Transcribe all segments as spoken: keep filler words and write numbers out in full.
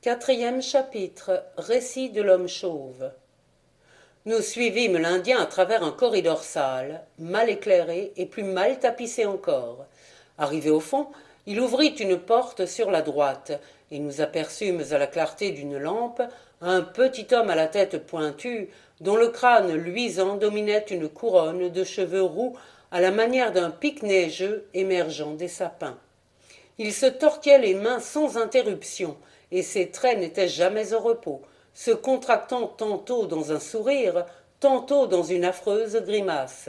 Quatrième chapitre. Récit de l'homme chauve. Nous suivîmes l'Indien à travers un corridor sale, mal éclairé et plus mal tapissé encore. Arrivé au fond, il ouvrit une porte sur la droite, et nous aperçûmes à la clarté d'une lampe un petit homme à la tête pointue, dont le crâne luisant dominait une couronne de cheveux roux à la manière d'un pic neigeux émergeant des sapins. Il se tortillait les mains sans interruption, et ses traits n'étaient jamais au repos, se contractant tantôt dans un sourire, tantôt dans une affreuse grimace.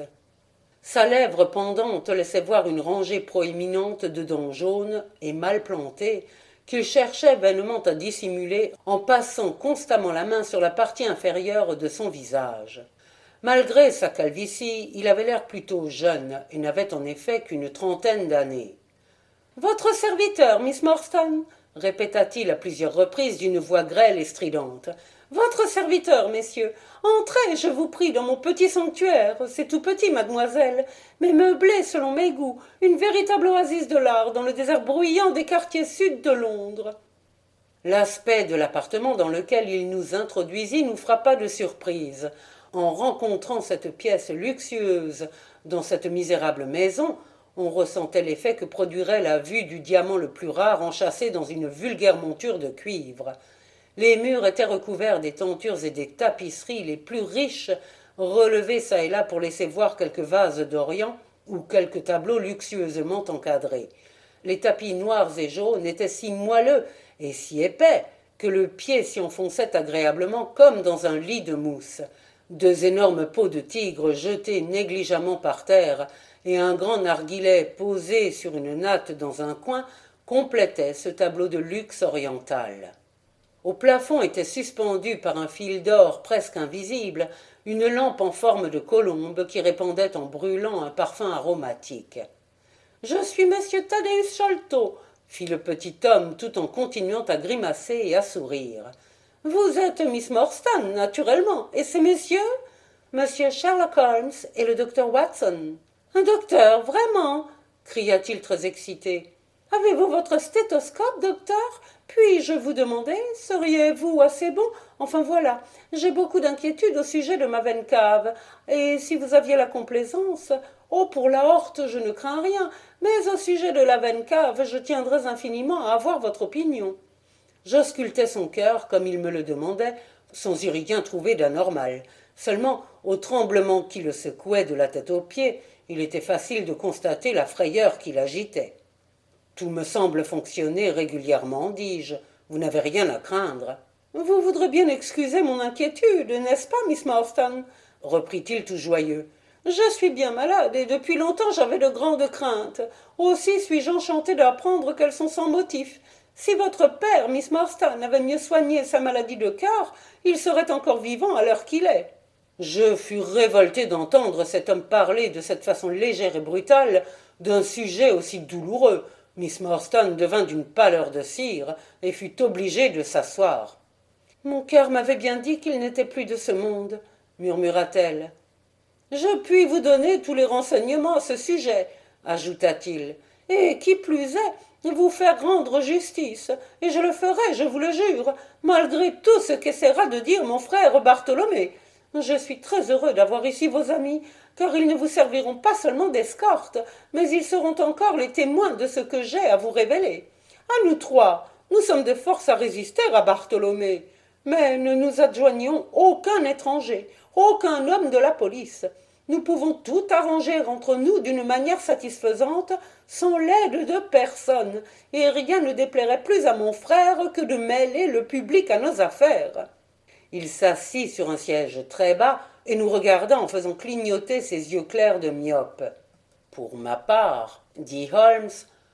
Sa lèvre pendante laissait voir une rangée proéminente de dents jaunes et mal plantées, qu'il cherchait vainement à dissimuler en passant constamment la main sur la partie inférieure de son visage. Malgré sa calvitie, il avait l'air plutôt jeune et n'avait en effet qu'une trentaine d'années. « Votre serviteur, Miss Morstan !» répéta-t-il à plusieurs reprises d'une voix grêle et stridente. « Votre serviteur, messieurs. Entrez, je vous prie, dans mon petit sanctuaire. C'est tout petit, mademoiselle, mais meublé selon mes goûts, une véritable oasis de l'art dans le désert bruyant des quartiers sud de Londres. » L'aspect de l'appartement dans lequel il nous introduisit nous frappa de surprise. En rencontrant cette pièce luxueuse dans cette misérable maison, on ressentait l'effet que produirait la vue du diamant le plus rare enchâssé dans une vulgaire monture de cuivre. Les murs étaient recouverts des tentures et des tapisseries les plus riches, relevés çà et là pour laisser voir quelques vases d'Orient ou quelques tableaux luxueusement encadrés. Les tapis noirs et jaunes étaient si moelleux et si épais que le pied s'y enfonçait agréablement comme dans un lit de mousse. Deux énormes peaux de tigre jetées négligemment par terre et un grand narguilé posé sur une natte dans un coin complétaient ce tableau de luxe oriental. Au plafond était suspendue par un fil d'or presque invisible une lampe en forme de colombe qui répandait en brûlant un parfum aromatique. « Je suis monsieur Thaddeus Sholto !» fit le petit homme tout en continuant à grimacer et à sourire. « Vous êtes Miss Morstan, naturellement, et ces messieurs ?»« Monsieur Sherlock Holmes et le docteur Watson. »« Un docteur, vraiment ?» cria-t-il très excité. « Avez-vous votre stéthoscope, docteur ? Puis-je vous demander, seriez-vous assez bon ? Enfin voilà, j'ai beaucoup d'inquiétude au sujet de ma veine cave, et si vous aviez la complaisance, oh, pour la horte, je ne crains rien, mais au sujet de la veine cave, je tiendrais infiniment à avoir votre opinion. » J'auscultais son cœur comme il me le demandait, sans y rien trouver d'anormal. Seulement, au tremblement qui le secouait de la tête aux pieds, il était facile de constater la frayeur qui l'agitait. « Tout me semble fonctionner régulièrement, dis-je. Vous n'avez rien à craindre. »« Vous voudrez bien excuser mon inquiétude, n'est-ce pas, Miss Morstan ?» reprit-il tout joyeux. « Je suis bien malade, et depuis longtemps j'avais de grandes craintes. Aussi suis-je enchanté d'apprendre qu'elles sont sans motif. Si votre père, Miss Morstan, avait mieux soigné sa maladie de cœur, il serait encore vivant à l'heure qu'il est. » Je fus révolté d'entendre cet homme parler de cette façon légère et brutale d'un sujet aussi douloureux. Miss Morstan devint d'une pâleur de cire et fut obligée de s'asseoir. « Mon cœur m'avait bien dit qu'il n'était plus de ce monde, » murmura-t-elle. « Je puis vous donner tous les renseignements à ce sujet, » ajouta-t-il, « et qui plus est, vous faire rendre justice, et je le ferai, je vous le jure, malgré tout ce qu'essaiera de dire mon frère Bartholomé. Je suis très heureux d'avoir ici vos amis, car ils ne vous serviront pas seulement d'escorte, mais ils seront encore les témoins de ce que j'ai à vous révéler. À nous trois, nous sommes de force à résister à Bartholomé, mais ne nous adjoignons aucun étranger, aucun homme de la police. Nous pouvons tout arranger entre nous d'une manière satisfaisante, sans l'aide de personne, et rien ne déplairait plus à mon frère que de mêler le public à nos affaires. » Il s'assit sur un siège très bas et nous regarda en faisant clignoter ses yeux clairs de myope. « Pour ma part, dit Holmes,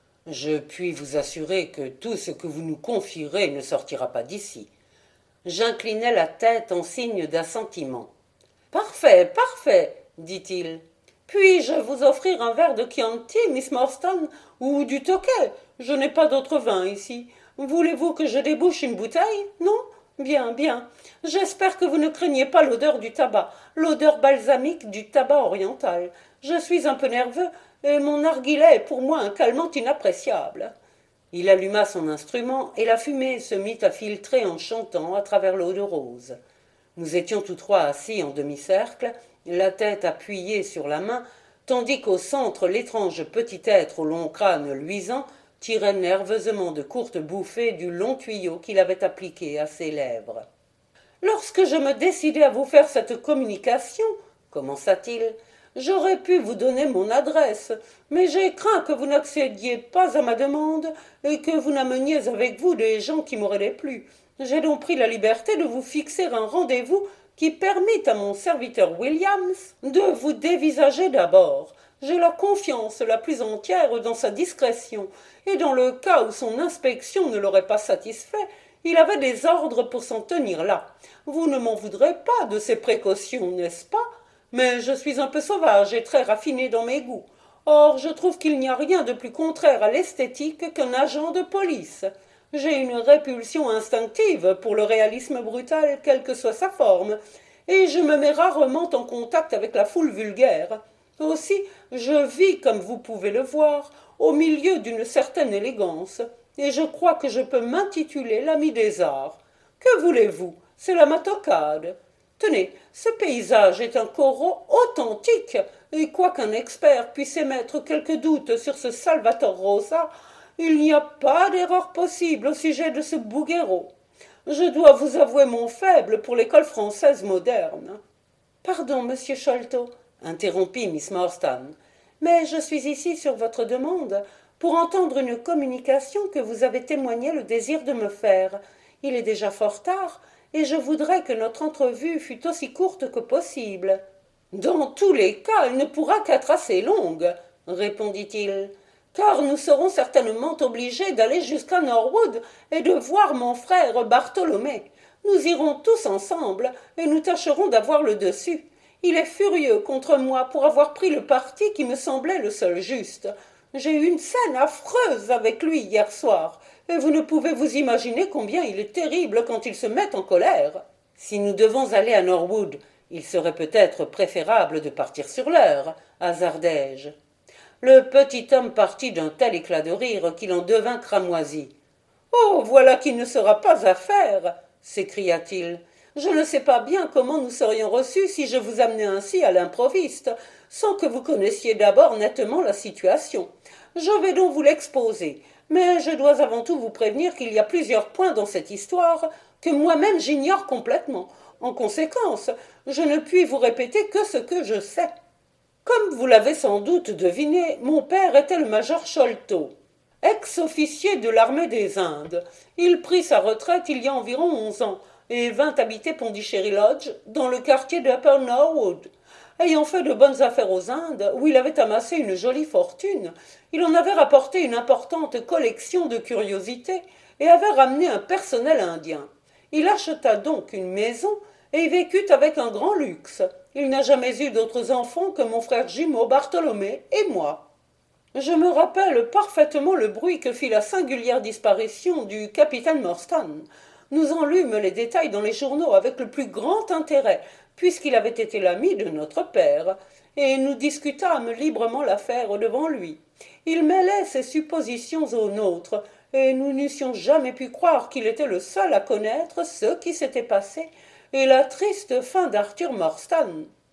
je puis vous assurer que tout ce que vous nous confierez ne sortira pas d'ici. » J'inclinai la tête en signe d'assentiment. « Parfait, parfait, dit-il. Puis-je vous offrir un verre de Chianti, Miss Morstan, ou du Tokay? Je n'ai pas d'autre vin ici. Voulez-vous que je débouche une bouteille? Non? Bien, bien. J'espère que vous ne craignez pas l'odeur du tabac, l'odeur balsamique du tabac oriental. Je suis un peu nerveux, et mon narguilé est pour moi un calmant inappréciable. » Il alluma son instrument et la fumée se mit à filtrer en chantant à travers l'eau de rose. Nous étions tous trois assis en demi-cercle, la tête appuyée sur la main, tandis qu'au centre l'étrange petit être au long crâne luisant tirait nerveusement de courtes bouffées du long tuyau qu'il avait appliqué à ses lèvres. « Lorsque je me décidai à vous faire cette communication, commença-t-il, j'aurais pu vous donner mon adresse, mais j'ai craint que vous n'accédiez pas à ma demande et que vous n'ameniez avec vous des gens qui m'auraient déplu. J'ai donc pris la liberté de vous fixer un rendez-vous qui permit à mon serviteur Williams de vous dévisager d'abord. J'ai la confiance la plus entière dans sa discrétion, et dans le cas où son inspection ne l'aurait pas satisfait, il avait des ordres pour s'en tenir là. Vous ne m'en voudrez pas de ces précautions, n'est-ce pas? Mais je suis un peu sauvage et très raffiné dans mes goûts. Or, je trouve qu'il n'y a rien de plus contraire à l'esthétique qu'un agent de police. J'ai une répulsion instinctive pour le réalisme brutal, quelle que soit sa forme, et je me mets rarement en contact avec la foule vulgaire. Aussi, je vis, comme vous pouvez le voir, au milieu d'une certaine élégance, et je crois que je peux m'intituler l'ami des arts. Que voulez-vous? C'est la matocade. Tenez, ce paysage est un Corot authentique, et quoiqu'un expert puisse émettre quelques doutes sur ce Salvator Rosa, il n'y a pas d'erreur possible au sujet de ce Bouguereau. Je dois vous avouer mon faible pour l'école française moderne. « Pardon, monsieur Sholto, interrompit Miss Morstan, mais je suis ici sur votre demande pour entendre une communication que vous avez témoigné le désir de me faire. Il est déjà fort tard, et je voudrais que notre entrevue fût aussi courte que possible. »« Dans tous les cas, elle ne pourra qu'être assez longue, » répondit-il, « car nous serons certainement obligés d'aller jusqu'à Norwood et de voir mon frère Bartholomé. Nous irons tous ensemble, et nous tâcherons d'avoir le dessus. Il est furieux contre moi pour avoir pris le parti qui me semblait le seul juste. J'ai eu une scène affreuse avec lui hier soir, et vous ne pouvez vous imaginer combien il est terrible quand il se met en colère. Si nous devons aller à Norwood, il serait peut-être préférable de partir sur l'heure, hasardai-je. Le petit homme partit d'un tel éclat de rire qu'il en devint cramoisi. « Oh, voilà qui ne sera pas à faire !» s'écria-t-il. « Je ne sais pas bien comment nous serions reçus si je vous amenais ainsi à l'improviste, sans que vous connaissiez d'abord nettement la situation. Je vais donc vous l'exposer, mais je dois avant tout vous prévenir qu'il y a plusieurs points dans cette histoire que moi-même j'ignore complètement. En conséquence, je ne puis vous répéter que ce que je sais. Comme vous l'avez sans doute deviné, mon père était le major Sholto, ex-officier de l'armée des Indes. Il prit sa retraite il y a environ onze ans, et vint habiter Pondichéry Lodge, dans le quartier d'Upper Norwood. Ayant fait de bonnes affaires aux Indes, où il avait amassé une jolie fortune, il en avait rapporté une importante collection de curiosités et avait ramené un personnel indien. Il acheta donc une maison et y vécut avec un grand luxe. Il n'a jamais eu d'autres enfants que mon frère jumeau Bartholomé et moi. Je me rappelle parfaitement le bruit que fit la singulière disparition du capitaine Morstan. Nous en lûmes les détails dans les journaux avec le plus grand intérêt, puisqu'il avait été l'ami de notre père, et nous discutâmes librement l'affaire devant lui. Il mêlait ses suppositions aux nôtres, et nous n'eussions jamais pu croire qu'il était le seul à connaître ce qui s'était passé et la triste fin d'Arthur Morstan.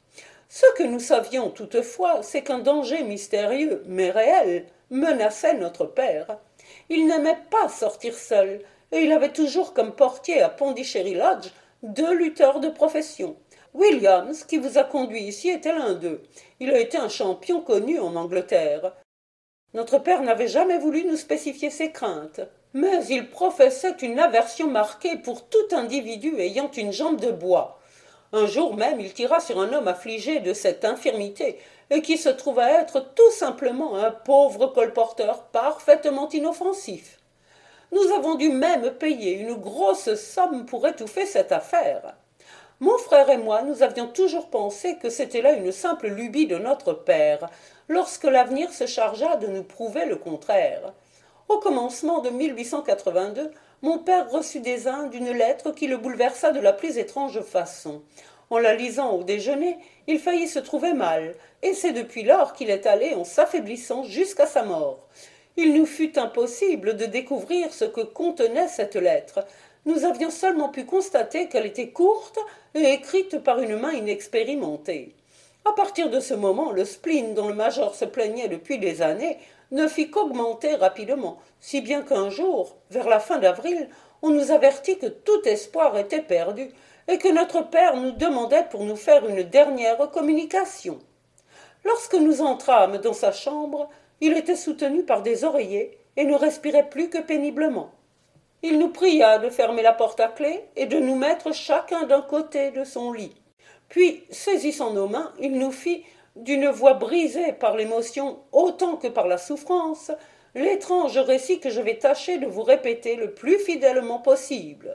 Ce que nous savions toutefois, c'est qu'un danger mystérieux, mais réel, menaçait notre père. Il n'aimait pas sortir seul, et il avait toujours comme portier à Pondichéry Lodge deux lutteurs de profession. Williams, qui vous a conduit ici, était l'un d'eux. Il a été un champion connu en Angleterre. Notre père n'avait jamais voulu nous spécifier ses craintes, mais il professait une aversion marquée pour tout individu ayant une jambe de bois. Un jour même, il tira sur un homme affligé de cette infirmité et qui se trouva être tout simplement un pauvre colporteur parfaitement inoffensif. Nous avons dû même payer une grosse somme pour étouffer cette affaire. Mon frère et moi, nous avions toujours pensé que c'était là une simple lubie de notre père, lorsque l'avenir se chargea de nous prouver le contraire. Au commencement de mille huit cent quatre-vingt-deux, mon père reçut des Indes une lettre qui le bouleversa de la plus étrange façon. En la lisant au déjeuner, il faillit se trouver mal, et c'est depuis lors qu'il est allé en s'affaiblissant jusqu'à sa mort. Il nous fut impossible de découvrir ce que contenait cette lettre. Nous avions seulement pu constater qu'elle était courte et écrite par une main inexpérimentée. À partir de ce moment, le spleen dont le major se plaignait depuis des années ne fit qu'augmenter rapidement, si bien qu'un jour, vers la fin d'avril, on nous avertit que tout espoir était perdu et que notre père nous demandait pour nous faire une dernière communication. Lorsque nous entrâmes dans sa chambre, il était soutenu par des oreillers et ne respirait plus que péniblement. Il nous pria de fermer la porte à clé et de nous mettre chacun d'un côté de son lit. Puis, saisissant nos mains, il nous fit, d'une voix brisée par l'émotion autant que par la souffrance, l'étrange récit que je vais tâcher de vous répéter le plus fidèlement possible.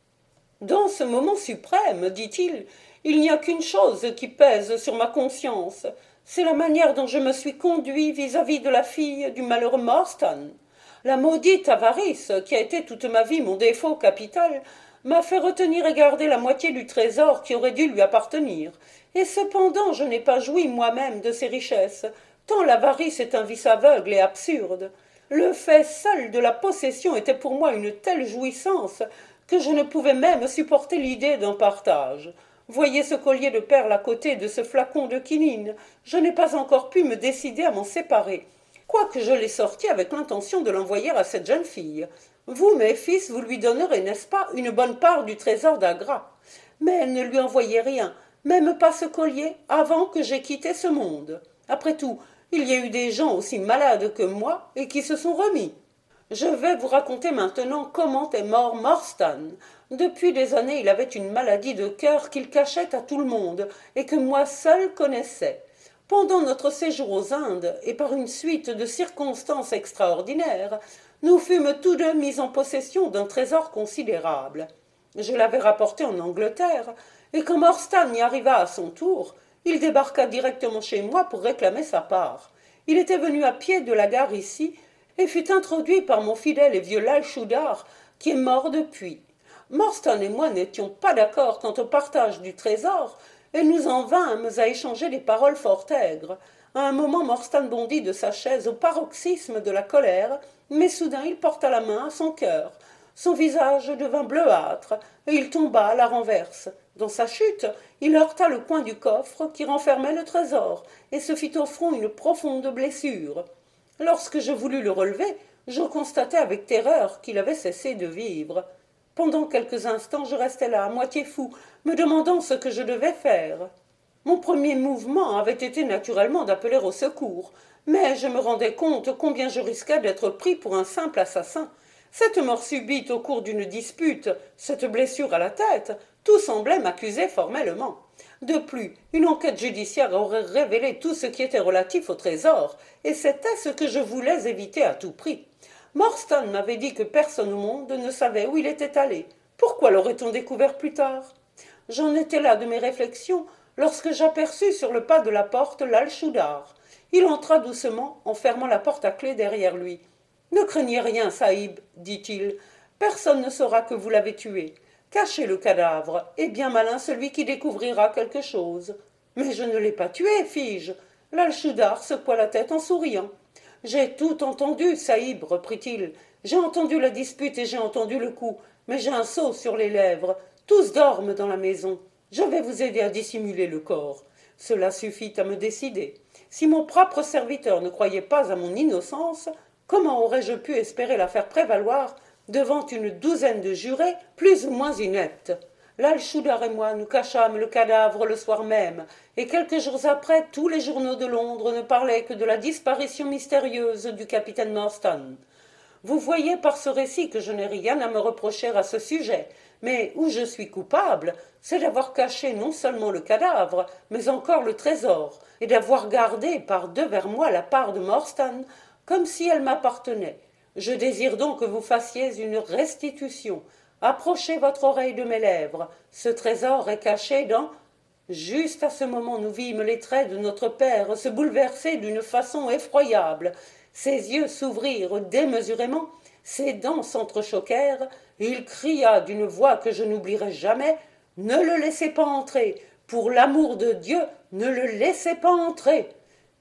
Dans ce moment suprême, dit-il, il n'y a qu'une chose qui pèse sur ma conscience, c'est la manière dont je me suis conduit vis-à-vis de la fille du malheureux Morstan. La maudite avarice, qui a été toute ma vie mon défaut capital, m'a fait retenir et garder la moitié du trésor qui aurait dû lui appartenir, et cependant je n'ai pas joui moi-même de ces richesses, tant l'avarice est un vice aveugle et absurde. Le fait seul de la possession était pour moi une telle jouissance que je ne pouvais même supporter l'idée d'un partage. Voyez ce collier de perles à côté de ce flacon de quinine. Je n'ai pas encore pu me décider à m'en séparer, quoique je l'ai sorti avec l'intention de l'envoyer à cette jeune fille. Vous, mes fils, vous lui donnerez, n'est-ce pas, une bonne part du trésor d'Agra. Mais ne lui envoyez rien, même pas ce collier, avant que j'aie quitté ce monde. Après tout, il y a eu des gens aussi malades que moi et qui se sont remis. Je vais vous raconter maintenant comment est mort Morstan. Depuis des années, il avait une maladie de cœur qu'il cachait à tout le monde et que moi seul connaissais. Pendant notre séjour aux Indes, et par une suite de circonstances extraordinaires, nous fûmes tous deux mis en possession d'un trésor considérable. Je l'avais rapporté en Angleterre, et quand Morstan y arriva à son tour, il débarqua directement chez moi pour réclamer sa part. Il était venu à pied de la gare ici, et fut introduit par mon fidèle et vieux Lal Choudar, qui est mort depuis. Morstan et moi n'étions pas d'accord quant au partage du trésor, et nous en vînmes à échanger des paroles fort aigres. À un moment, Morstan bondit de sa chaise au paroxysme de la colère, mais soudain il porta la main à son cœur. Son visage devint bleuâtre, et il tomba à la renverse. Dans sa chute, il heurta le coin du coffre qui renfermait le trésor, et se fit au front une profonde blessure. Lorsque je voulus le relever, je constatai avec terreur qu'il avait cessé de vivre. Pendant quelques instants, je restai là, à moitié fou, me demandant ce que je devais faire. Mon premier mouvement avait été naturellement d'appeler au secours, mais je me rendais compte combien je risquais d'être pris pour un simple assassin. Cette mort subite au cours d'une dispute, cette blessure à la tête, tout semblait m'accuser formellement. De plus, une enquête judiciaire aurait révélé tout ce qui était relatif au trésor, et c'était ce que je voulais éviter à tout prix. Morstan m'avait dit que personne au monde ne savait où il était allé. Pourquoi l'aurait-on découvert plus tard? J'en étais là de mes réflexions lorsque j'aperçus sur le pas de la porte Lal Choudar. Il entra doucement en fermant la porte à clé derrière lui. « Ne craignez rien, Saïb, dit-il. Personne ne saura que vous l'avez tué. Cachez le cadavre, et bien malin celui qui découvrira quelque chose. » « Mais je ne l'ai pas tué, fis-je. » Lal Choudar secoua la tête en souriant. « J'ai tout entendu, Saïb, reprit-il. J'ai entendu la dispute et j'ai entendu le coup, mais j'ai un sceau sur les lèvres. Tous dorment dans la maison. Je vais vous aider à dissimuler le corps. Cela suffit à me décider. Si mon propre serviteur ne croyait pas à mon innocence, comment aurais-je pu espérer la faire prévaloir devant une douzaine de jurés plus ou moins ineptes? Lal Choudar et moi nous cachâmes le cadavre le soir même, et quelques jours après, tous les journaux de Londres ne parlaient que de la disparition mystérieuse du capitaine Morstan. Vous voyez par ce récit que je n'ai rien à me reprocher à ce sujet, mais où je suis coupable, c'est d'avoir caché non seulement le cadavre, mais encore le trésor, et d'avoir gardé par devers moi la part de Morstan, comme si elle m'appartenait. Je désire donc que vous fassiez une restitution. Approchez votre oreille de mes lèvres. Ce trésor est caché dans... » Juste à ce moment, nous vîmes les traits de notre père se bouleverser d'une façon effroyable. Ses yeux s'ouvrirent démesurément, ses dents s'entrechoquèrent, et il cria d'une voix que je n'oublierai jamais, « Ne le laissez pas entrer! Pour l'amour de Dieu, ne le laissez pas entrer !»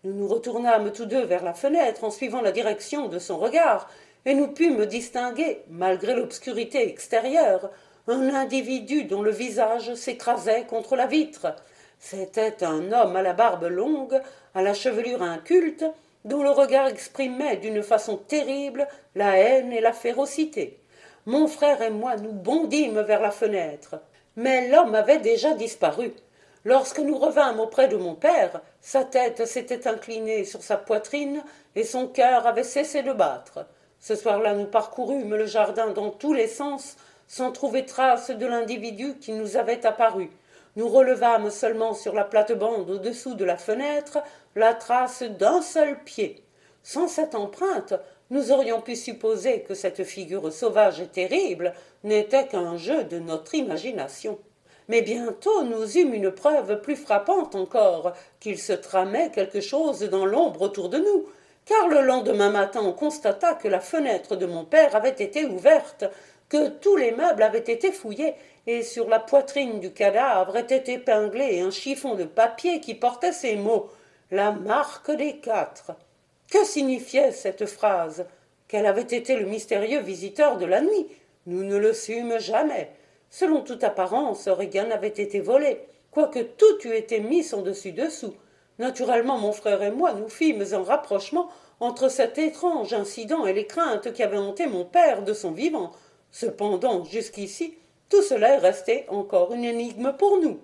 Nous nous retournâmes tous deux vers la fenêtre en suivant la direction de son regard, et nous pûmes distinguer, malgré l'obscurité extérieure, un individu dont le visage s'écrasait contre la vitre. C'était un homme à la barbe longue, à la chevelure inculte, dont le regard exprimait d'une façon terrible la haine et la férocité. Mon frère et moi nous bondîmes vers la fenêtre, mais l'homme avait déjà disparu. Lorsque nous revînmes auprès de mon père, sa tête s'était inclinée sur sa poitrine et son cœur avait cessé de battre. Ce soir-là, nous parcourûmes le jardin dans tous les sens, sans trouver trace de l'individu qui nous avait apparu. Nous relevâmes seulement sur la plate-bande au-dessous de la fenêtre la trace d'un seul pied. Sans cette empreinte, nous aurions pu supposer que cette figure sauvage et terrible n'était qu'un jeu de notre imagination. Mais bientôt nous eûmes une preuve plus frappante encore, qu'il se tramait quelque chose dans l'ombre autour de nous, car le lendemain matin on constata que la fenêtre de mon père avait été ouverte, que tous les meubles avaient été fouillés, et sur la poitrine du cadavre était épinglé un chiffon de papier qui portait ces mots « La marque des quatre ». Que signifiait cette phrase? Quel avait été le mystérieux visiteur de la nuit? Nous ne le sûmes jamais. Selon toute apparence, rien n'avait été volé, quoique tout eût été mis en dessus-dessous. Naturellement, mon frère et moi nous fîmes un rapprochement entre cet étrange incident et les craintes qui avaient hanté mon père de son vivant. Cependant, jusqu'ici, tout cela est resté encore une énigme pour nous.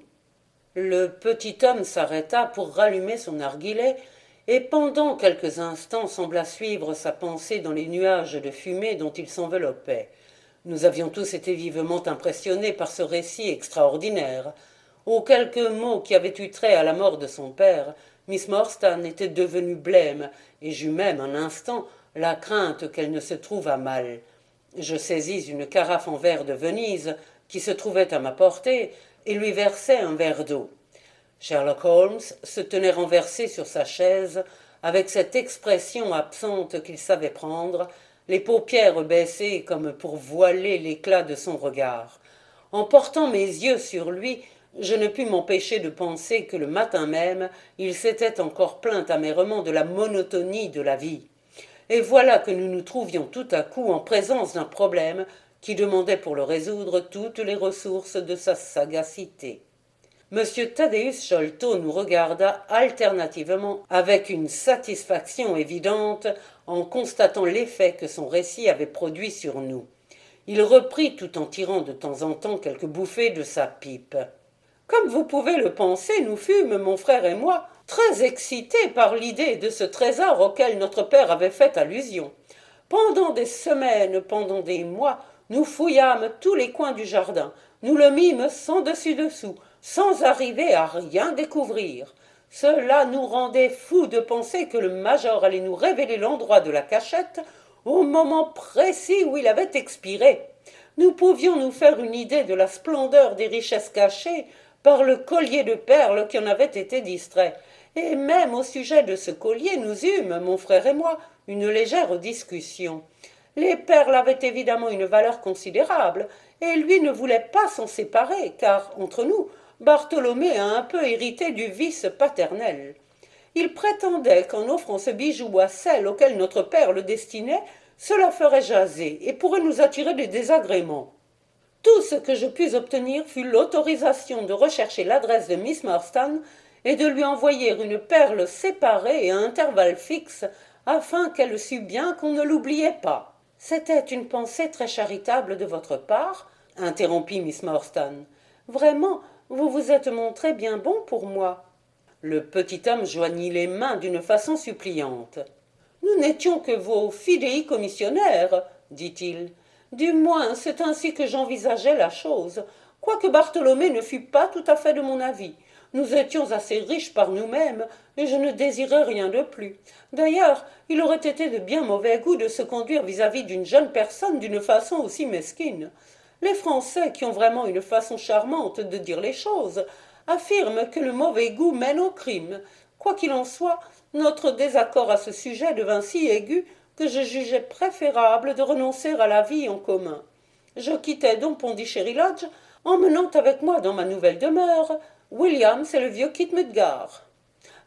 Le petit homme s'arrêta pour rallumer son narguilé, et pendant quelques instants sembla suivre sa pensée dans les nuages de fumée dont il s'enveloppait. Nous avions tous été vivement impressionnés par ce récit extraordinaire. Aux quelques mots qui avaient eu trait à la mort de son père, Miss Morstan était devenue blême, et j'eus même un instant la crainte qu'elle ne se trouvât mal. Je saisis une carafe en verre de Venise, qui se trouvait à ma portée, et lui versai un verre d'eau. Sherlock Holmes se tenait renversé sur sa chaise, avec cette expression absente qu'il savait prendre, les paupières baissées comme pour voiler l'éclat de son regard. En portant mes yeux sur lui, je ne pus m'empêcher de penser que le matin même, il s'était encore plaint amèrement de la monotonie de la vie. Et voilà que nous nous trouvions tout à coup en présence d'un problème qui demandait pour le résoudre toutes les ressources de sa sagacité. Monsieur Thaddeus Sholto nous regarda alternativement avec une satisfaction évidente en constatant l'effet que son récit avait produit sur nous. Il reprit tout en tirant de temps en temps quelques bouffées de sa pipe. Comme vous pouvez le penser, nous fûmes, mon frère et moi, très excités par l'idée de ce trésor auquel notre père avait fait allusion. Pendant des semaines, pendant des mois, nous fouillâmes tous les coins du jardin, nous le mîmes sans dessus-dessous, sans arriver à rien découvrir. Cela nous rendait fous de penser que le major allait nous révéler l'endroit de la cachette au moment précis où il avait expiré. Nous pouvions nous faire une idée de la splendeur des richesses cachées par le collier de perles qui en avait été distrait, et même au sujet de ce collier nous eûmes, mon frère et moi, une légère discussion. Les perles avaient évidemment une valeur considérable, et lui ne voulait pas s'en séparer, car, entre nous, Bartholomé a un peu hérité du vice paternel. Il prétendait qu'en offrant ce bijou à celle auquel notre père le destinait, cela ferait jaser et pourrait nous attirer des désagréments. Tout ce que je pus obtenir fut l'autorisation de rechercher l'adresse de Miss Morstan et de lui envoyer une perle séparée et à intervalles fixes, afin qu'elle sût bien qu'on ne l'oubliait pas. « C'était une pensée très charitable de votre part, » interrompit Miss Morstan. « Vraiment, vous vous êtes montré bien bon pour moi. » Le petit homme joignit les mains d'une façon suppliante. « Nous n'étions que vos fidéicommissionnaires, dit-il. Du moins, c'est ainsi que j'envisageais la chose, quoique Bartholomé ne fût pas tout à fait de mon avis. Nous étions assez riches par nous-mêmes, et je ne désirais rien de plus. D'ailleurs, il aurait été de bien mauvais goût de se conduire vis-à-vis d'une jeune personne d'une façon aussi mesquine. Les Français, qui ont vraiment une façon charmante de dire les choses, affirment que le mauvais goût mène au crime. Quoi qu'il en soit, notre désaccord à ce sujet devint si aigu que je jugeais préférable de renoncer à la vie en commun. Je quittai donc Pondichéry Lodge, emmenant avec moi dans ma nouvelle demeure Williams et le vieux Kit Mudgar.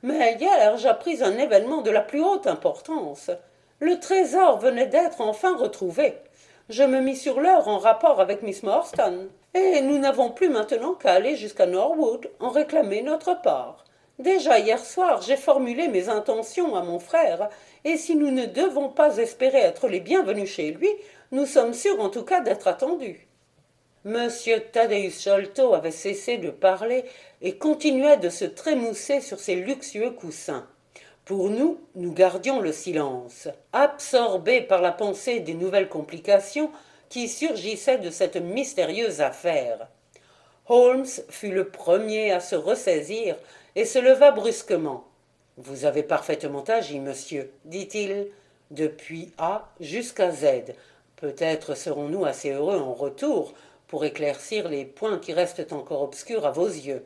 Mais hier j'appris un événement de la plus haute importance. Le trésor venait d'être enfin retrouvé. Je me mis sur l'heure en rapport avec Miss Morstan, et nous n'avons plus maintenant qu'à aller jusqu'à Norwood en réclamer notre part. Déjà hier soir j'ai formulé mes intentions à mon frère, et si nous ne devons pas espérer être les bienvenus chez lui, nous sommes sûrs en tout cas d'être attendus. Monsieur Thaddeus Sholto avait cessé de parler et continuait de se trémousser sur ses luxueux coussins. Pour nous, nous gardions le silence, absorbés par la pensée des nouvelles complications qui surgissaient de cette mystérieuse affaire. Holmes fut le premier à se ressaisir et se leva brusquement. « Vous avez parfaitement agi, monsieur, dit-il, depuis A jusqu'à Z. Peut-être serons-nous assez heureux en retour pour éclaircir les points qui restent encore obscurs à vos yeux.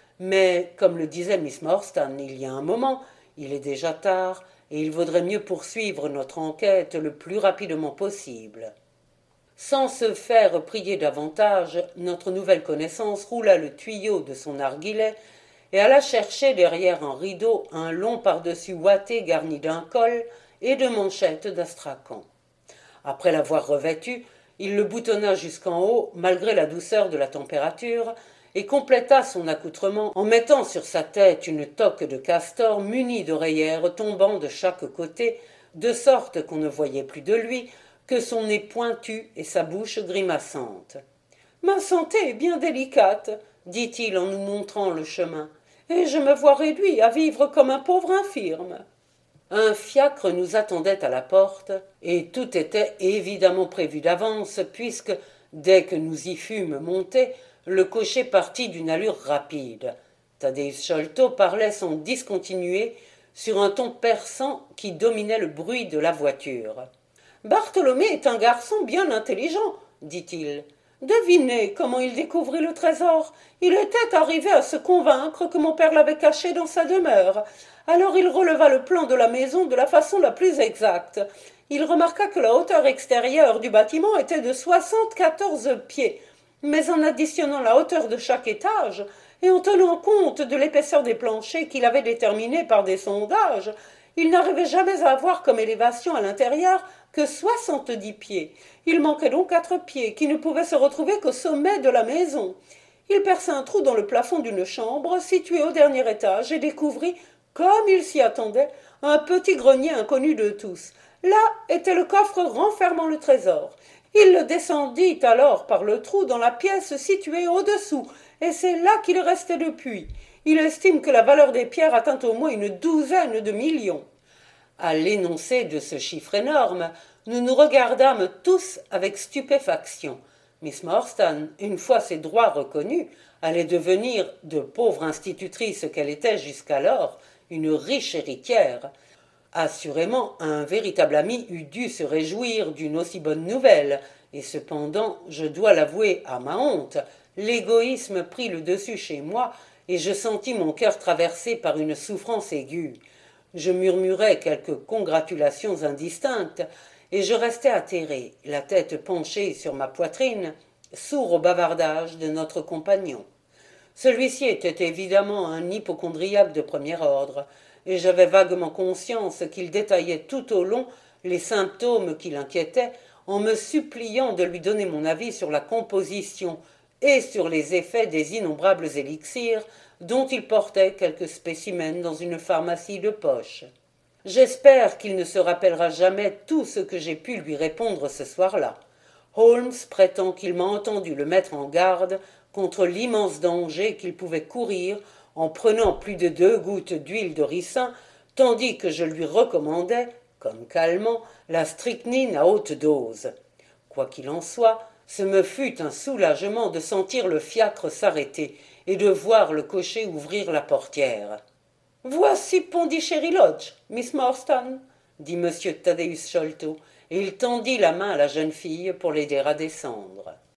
Mais, comme le disait Miss Morstan il y a un moment, il est déjà tard, et il vaudrait mieux poursuivre notre enquête le plus rapidement possible. » Sans se faire prier davantage, notre nouvelle connaissance roula le tuyau de son narguilé et alla chercher derrière un rideau un long pardessus ouaté garni d'un col et de manchettes d'astrakan. Après l'avoir revêtu, il le boutonna jusqu'en haut, malgré la douceur de la température, et compléta son accoutrement en mettant sur sa tête une toque de castor munie d'oreillères tombant de chaque côté, de sorte qu'on ne voyait plus de lui que son nez pointu et sa bouche grimaçante. « Ma santé est bien délicate, dit-il en nous montrant le chemin, et je me vois réduit à vivre comme un pauvre infirme. » Un fiacre nous attendait à la porte, et tout était évidemment prévu d'avance, puisque, dès que nous y fûmes montés, le cocher partit d'une allure rapide. Thaddeus Sholto parlait sans discontinuer, sur un ton perçant qui dominait le bruit de la voiture. « Bartholomé est un garçon bien intelligent, dit-il. Devinez comment il découvrit le trésor. Il était arrivé à se convaincre que mon père l'avait caché dans sa demeure. Alors il releva le plan de la maison de la façon la plus exacte. Il remarqua que la hauteur extérieure du bâtiment était de soixante-quatorze pieds, mais en additionnant la hauteur de chaque étage et en tenant compte de l'épaisseur des planchers qu'il avait déterminés par des sondages, il n'arrivait jamais à avoir comme élévation à l'intérieur que soixante-dix pieds. Il manquait donc quatre pieds qui ne pouvaient se retrouver qu'au sommet de la maison. Il perça un trou dans le plafond d'une chambre située au dernier étage et découvrit, comme il s'y attendait, un petit grenier inconnu de tous. Là était le coffre renfermant le trésor. Il le descendit alors par le trou dans la pièce située au-dessous, et c'est là qu'il est resté depuis. Il estime que la valeur des pierres atteint au moins une douzaine de millions. À l'énoncé de ce chiffre énorme, nous nous regardâmes tous avec stupéfaction. Miss Morstan, une fois ses droits reconnus, allait devenir, de pauvre institutrice qu'elle était jusqu'alors, une riche héritière. Assurément, un véritable ami eût dû se réjouir d'une aussi bonne nouvelle, et cependant, je dois l'avouer à ma honte, l'égoïsme prit le dessus chez moi, et je sentis mon cœur traversé par une souffrance aiguë. Je murmurai quelques congratulations indistinctes, et je restai atterré, la tête penchée sur ma poitrine, sourd au bavardage de notre compagnon. Celui-ci était évidemment un hypocondriaque de premier ordre, et j'avais vaguement conscience qu'il détaillait tout au long les symptômes qui l'inquiétaient, en me suppliant de lui donner mon avis sur la composition et sur les effets des innombrables élixirs dont il portait quelques spécimens dans une pharmacie de poche. J'espère qu'il ne se rappellera jamais tout ce que j'ai pu lui répondre ce soir-là. Holmes prétend qu'il m'a entendu le mettre en garde contre l'immense danger qu'il pouvait courir en prenant plus de deux gouttes d'huile de ricin, tandis que je lui recommandais, comme calmant, la strychnine à haute dose. Quoi qu'il en soit, ce me fut un soulagement de sentir le fiacre s'arrêter et de voir le cocher ouvrir la portière. « Voici Pondichéry Lodge, Miss Morstan, » dit M. Thaddeus Sholto, et il tendit la main à la jeune fille pour l'aider à descendre.